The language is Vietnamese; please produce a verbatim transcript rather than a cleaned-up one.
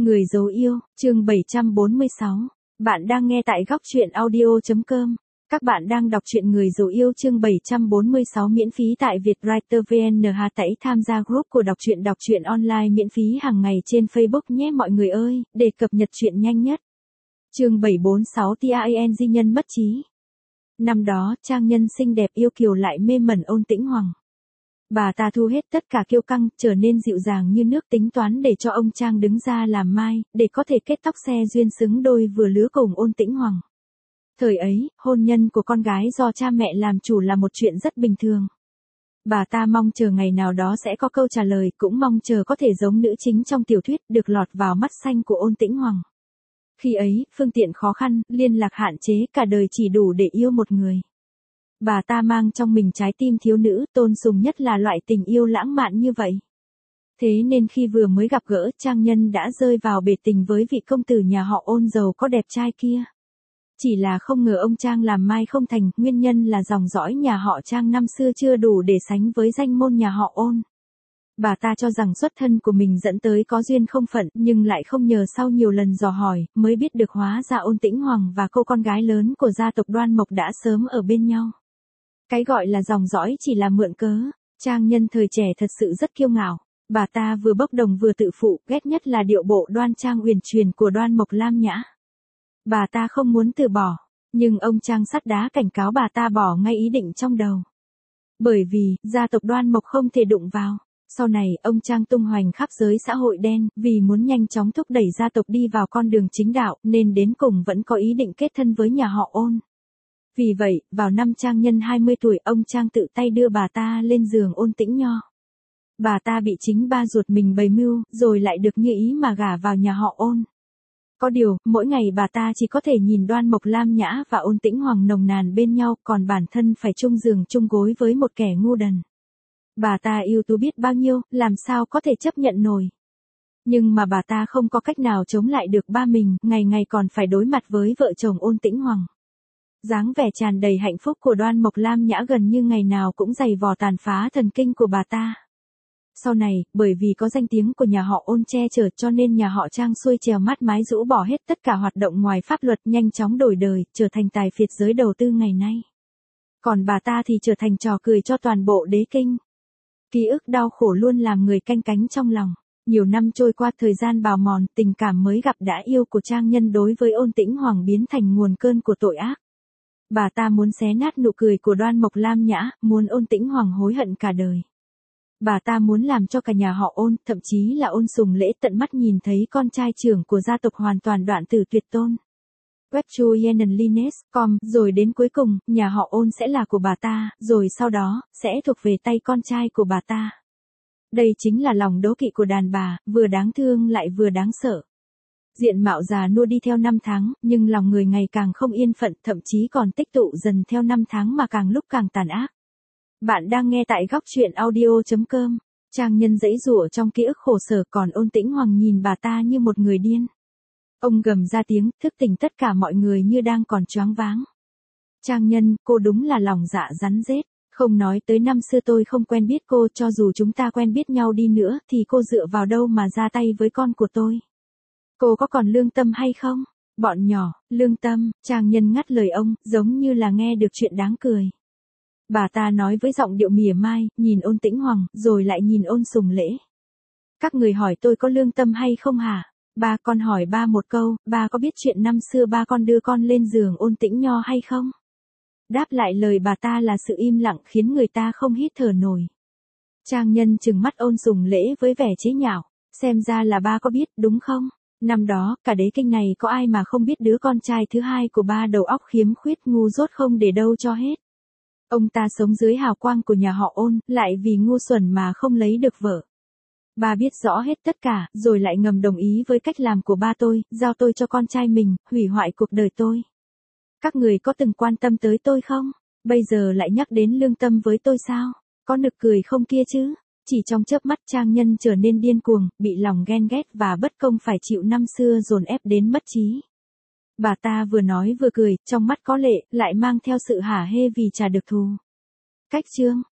Người giấu yêu, chương bảy trăm bốn mươi sáu. Bạn đang nghe tại góc truyện audio chấm com. Các bạn đang đọc truyện Người giấu yêu chương bảy trăm bốn mươi sáu miễn phí tại Vietwriter vê en. Hãy tải tham gia group của đọc truyện đọc truyện online miễn phí hàng ngày trên Facebook nhé mọi người ơi, để cập nhật truyện nhanh nhất. Chương bảy trăm bốn mươi sáu Tang nhân mất trí. Năm đó, trang nhân xinh đẹp yêu kiều lại mê mẩn Ôn Tĩnh Hoàng. Bà ta thu hết tất cả kiêu căng, trở nên dịu dàng như nước, tính toán để cho ông Trang đứng ra làm mai, để có thể kết tóc xe duyên xứng đôi vừa lứa cùng Ôn Tĩnh Hoàng. Thời ấy, hôn nhân của con gái do cha mẹ làm chủ là một chuyện rất bình thường. Bà ta mong chờ ngày nào đó sẽ có câu trả lời, cũng mong chờ có thể giống nữ chính trong tiểu thuyết, được lọt vào mắt xanh của Ôn Tĩnh Hoàng. Khi ấy, phương tiện khó khăn, liên lạc hạn chế, cả đời chỉ đủ để yêu một người. Bà ta mang trong mình trái tim thiếu nữ, tôn sùng nhất là loại tình yêu lãng mạn như vậy. Thế nên khi vừa mới gặp gỡ, trang nhân đã rơi vào bể tình với vị công tử nhà họ Ôn giàu có đẹp trai kia. Chỉ là không ngờ ông Trang làm mai không thành, nguyên nhân là dòng dõi nhà họ Trang năm xưa chưa đủ để sánh với danh môn nhà họ Ôn. Bà ta cho rằng xuất thân của mình dẫn tới có duyên không phận, nhưng lại không nhờ sau nhiều lần dò hỏi, mới biết được hóa ra Ôn Tĩnh Hoàng và cô con gái lớn của gia tộc Đoan Mộc đã sớm ở bên nhau. Cái gọi là dòng dõi chỉ là mượn cớ. Trang nhân thời trẻ thật sự rất kiêu ngạo. Bà ta vừa bốc đồng vừa tự phụ, ghét nhất là điệu bộ đoan trang uyển chuyển của Đoan Mộc Lam Nhã. Bà ta không muốn từ bỏ, nhưng ông Trang sắt đá cảnh cáo bà ta bỏ ngay ý định trong đầu. Bởi vì, gia tộc Đoan Mộc không thể đụng vào. Sau này, ông Trang tung hoành khắp giới xã hội đen, vì muốn nhanh chóng thúc đẩy gia tộc đi vào con đường chính đạo, nên đến cùng vẫn có ý định kết thân với nhà họ Ôn. Vì vậy, vào năm trang nhân hai mươi tuổi, ông Trang tự tay đưa bà ta lên giường Ôn Tĩnh Nho. Bà ta bị chính ba ruột mình bày mưu, rồi lại được như ý mà gả vào nhà họ Ôn. Có điều, mỗi ngày bà ta chỉ có thể nhìn Đoan Mộc Lam Nhã và Ôn Tĩnh Hoàng nồng nàn bên nhau, còn bản thân phải chung giường chung gối với một kẻ ngu đần. Bà ta yêu tú biết bao nhiêu, làm sao có thể chấp nhận nổi. Nhưng mà bà ta không có cách nào chống lại được ba mình, ngày ngày còn phải đối mặt với vợ chồng Ôn Tĩnh Hoàng. Dáng vẻ tràn đầy hạnh phúc của Đoan Mộc Lam Nhã gần như ngày nào cũng giày vò tàn phá thần kinh của bà ta. Sau này, bởi vì có danh tiếng của nhà họ Ôn che chở cho nên nhà họ Trang xuôi trèo mát mái rũ bỏ hết tất cả hoạt động ngoài pháp luật, nhanh chóng đổi đời, trở thành tài phiệt giới đầu tư ngày nay. Còn bà ta thì trở thành trò cười cho toàn bộ đế kinh. Ký ức đau khổ luôn làm người canh cánh trong lòng. Nhiều năm trôi qua, thời gian bào mòn, tình cảm mới gặp đã yêu của trang nhân đối với Ôn Tĩnh Hoàng biến thành nguồn cơn của tội ác. Bà ta muốn xé nát nụ cười của Đoan Mộc Lam Nhã, muốn Ôn Tĩnh Hoàng hối hận cả đời. Bà ta muốn làm cho cả nhà họ Ôn, thậm chí là Ôn Sùng Lễ tận mắt nhìn thấy con trai trưởng của gia tộc hoàn toàn đoạn tử tuyệt tôn. Webtoon Lineage chấm com, rồi đến cuối cùng, nhà họ Ôn sẽ là của bà ta, rồi sau đó, sẽ thuộc về tay con trai của bà ta. Đây chính là lòng đố kỵ của đàn bà, vừa đáng thương lại vừa đáng sợ. Diện mạo già nua đi theo năm tháng, nhưng lòng người ngày càng không yên phận, thậm chí còn tích tụ dần theo năm tháng mà càng lúc càng tàn ác. Bạn đang nghe tại góc truyện audio chấm com. Trang nhân giãy giụa trong ký ức khổ sở, còn Ôn Tĩnh Hoàng nhìn bà ta như một người điên. Ông gầm ra tiếng, thức tỉnh tất cả mọi người như đang còn choáng váng. Trang nhân, cô đúng là lòng dạ rắn rết. Không nói tới năm xưa tôi không quen biết cô, cho dù chúng ta quen biết nhau đi nữa, thì cô dựa vào đâu mà ra tay với con của tôi? Cô có còn lương tâm hay không? Bọn nhỏ, lương tâm, trang nhân ngắt lời ông, giống như là nghe được chuyện đáng cười. Bà ta nói với giọng điệu mỉa mai, nhìn Ôn Tĩnh Hoàng, rồi lại nhìn Ôn Sùng Lễ. Các người hỏi tôi có lương tâm hay không hả? Ba, con hỏi ba một câu, ba có biết chuyện năm xưa ba con đưa con lên giường Ôn Tĩnh Nho hay không? Đáp lại lời bà ta là sự im lặng khiến người ta không hít thở nổi. Trang nhân trừng mắt Ôn Sùng Lễ với vẻ chế nhạo, xem ra là ba có biết, đúng không? Năm đó, cả đế kinh này có ai mà không biết đứa con trai thứ hai của ba đầu óc khiếm khuyết, ngu dốt không để đâu cho hết. Ông ta sống dưới hào quang của nhà họ Ôn, lại vì ngu xuẩn mà không lấy được vợ. Ba biết rõ hết tất cả, rồi lại ngầm đồng ý với cách làm của ba tôi, giao tôi cho con trai mình, hủy hoại cuộc đời tôi. Các người có từng quan tâm tới tôi không? Bây giờ lại nhắc đến lương tâm với tôi sao? Có nực cười không kia chứ? Chỉ trong chớp mắt trang nhân trở nên điên cuồng, bị lòng ghen ghét và bất công phải chịu năm xưa dồn ép đến mất trí. Bà ta vừa nói vừa cười, trong mắt có lệ, lại mang theo sự hả hê vì trả được thù. Cách chương,